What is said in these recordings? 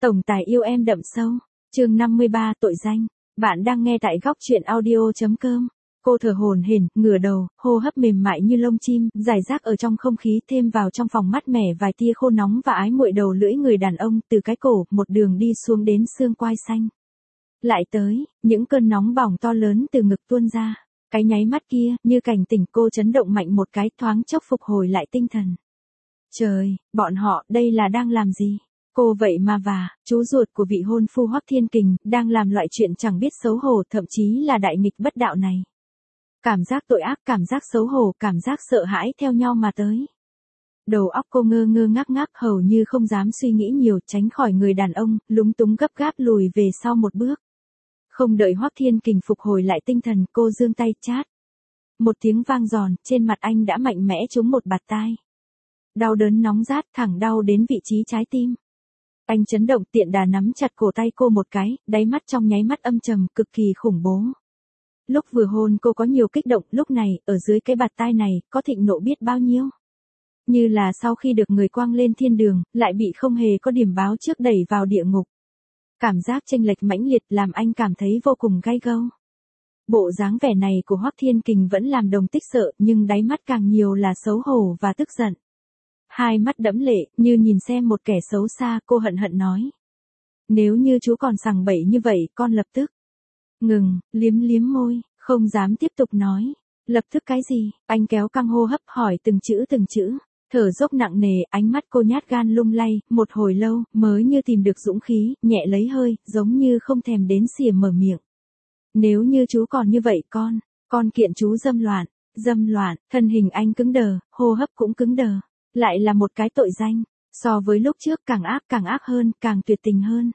Tổng tài yêu em đậm sâu. Chương 53 tội danh. Bạn đang nghe tại góc truyện audio.com. Cô thở hổn hển, ngửa đầu, hô hấp mềm mại như lông chim, rải rác ở trong không khí, thêm vào trong phòng mát mẻ vài tia khô nóng và ái muội đầu lưỡi người đàn ông, từ cái cổ, một đường đi xuống đến xương quai xanh. Lại tới, những cơn nóng bỏng to lớn từ ngực tuôn ra. Cái nháy mắt kia, như cảnh tỉnh, cô chấn động mạnh một cái, thoáng chốc phục hồi lại tinh thần. Trời, bọn họ, đây là đang làm gì? Cô vậy mà chú ruột của vị hôn phu Hoắc Thiên Kình, đang làm loại chuyện chẳng biết xấu hổ, thậm chí là đại nghịch bất đạo này. Cảm giác tội ác, cảm giác xấu hổ, cảm giác sợ hãi theo nhau mà tới. Đầu óc cô ngơ ngơ ngác ngác, hầu như không dám suy nghĩ nhiều, tránh khỏi người đàn ông, lúng túng gấp gáp lùi về sau một bước. Không đợi Hoắc Thiên Kình phục hồi lại tinh thần, cô giương tay chát. Một tiếng vang giòn, trên mặt anh đã mạnh mẽ trúng một bạt tai. Đau đớn nóng rát, thẳng đau đến vị trí trái tim. Anh chấn động, tiện đà nắm chặt cổ tay cô một cái, đáy mắt trong nháy mắt âm trầm, cực kỳ khủng bố. Lúc vừa hôn cô có nhiều kích động, lúc này, ở dưới cái bạt tai này, có thịnh nộ biết bao nhiêu. Như là sau khi được người quang lên thiên đường, lại bị không hề có điểm báo trước đẩy vào địa ngục. Cảm giác chênh lệch mãnh liệt làm anh cảm thấy vô cùng gay gâu. Bộ dáng vẻ này của Hoắc Thiên Kình vẫn làm Đồng Tích sợ, nhưng đáy mắt càng nhiều là xấu hổ và tức giận. Hai mắt đẫm lệ, như nhìn xem một kẻ xấu xa, cô hận hận nói. Nếu như chú còn sằng bậy như vậy, con lập tức. Ngừng, liếm liếm môi, không dám tiếp tục nói. Lập tức cái gì? Anh kéo căng hô hấp, hỏi từng chữ. Thở dốc nặng nề, ánh mắt cô nhát gan lung lay, một hồi lâu, mới như tìm được dũng khí, nhẹ lấy hơi, giống như không thèm đến xỉa mở miệng. Nếu như chú còn như vậy con kiện chú dâm loạn, thân hình anh cứng đờ, hô hấp cũng cứng đờ. Lại là một cái tội danh, so với lúc trước càng ác hơn, càng tuyệt tình hơn.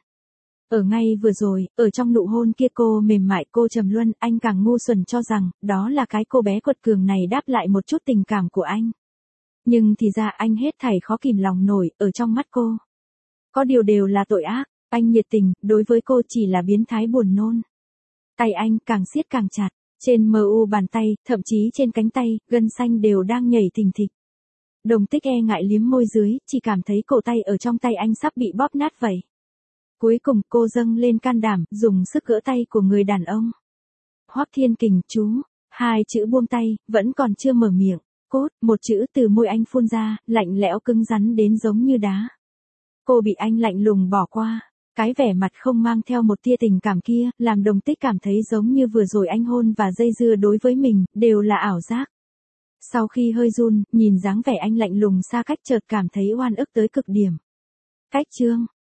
Ở ngay vừa rồi, ở trong nụ hôn kia cô mềm mại, cô trầm luân, anh càng ngu xuẩn cho rằng, đó là cái cô bé quật cường này đáp lại một chút tình cảm của anh. Nhưng thì ra anh hết thảy khó kìm lòng nổi, ở trong mắt cô. Có điều đều là tội ác, anh nhiệt tình, đối với cô chỉ là biến thái buồn nôn. Tay anh càng siết càng chặt, trên mu bàn tay, thậm chí trên cánh tay, gân xanh đều đang nhảy thình thịch. Đồng Tích e ngại liếm môi dưới, chỉ cảm thấy cổ tay ở trong tay anh sắp bị bóp nát vậy. Cuối cùng cô dâng lên can đảm, dùng sức gỡ tay của người đàn ông. Hoắc Thiên Kình, chú, hai chữ buông tay, vẫn còn chưa mở miệng. Cốt, một chữ từ môi anh phun ra, lạnh lẽo cứng rắn đến giống như đá. Cô bị anh lạnh lùng bỏ qua. Cái vẻ mặt không mang theo một tia tình cảm kia, làm Đồng Tích cảm thấy giống như vừa rồi anh hôn và dây dưa đối với mình, đều là ảo giác. Sau khi hơi run, nhìn dáng vẻ anh lạnh lùng xa cách, chợt cảm thấy oan ức tới cực điểm. Cách chương,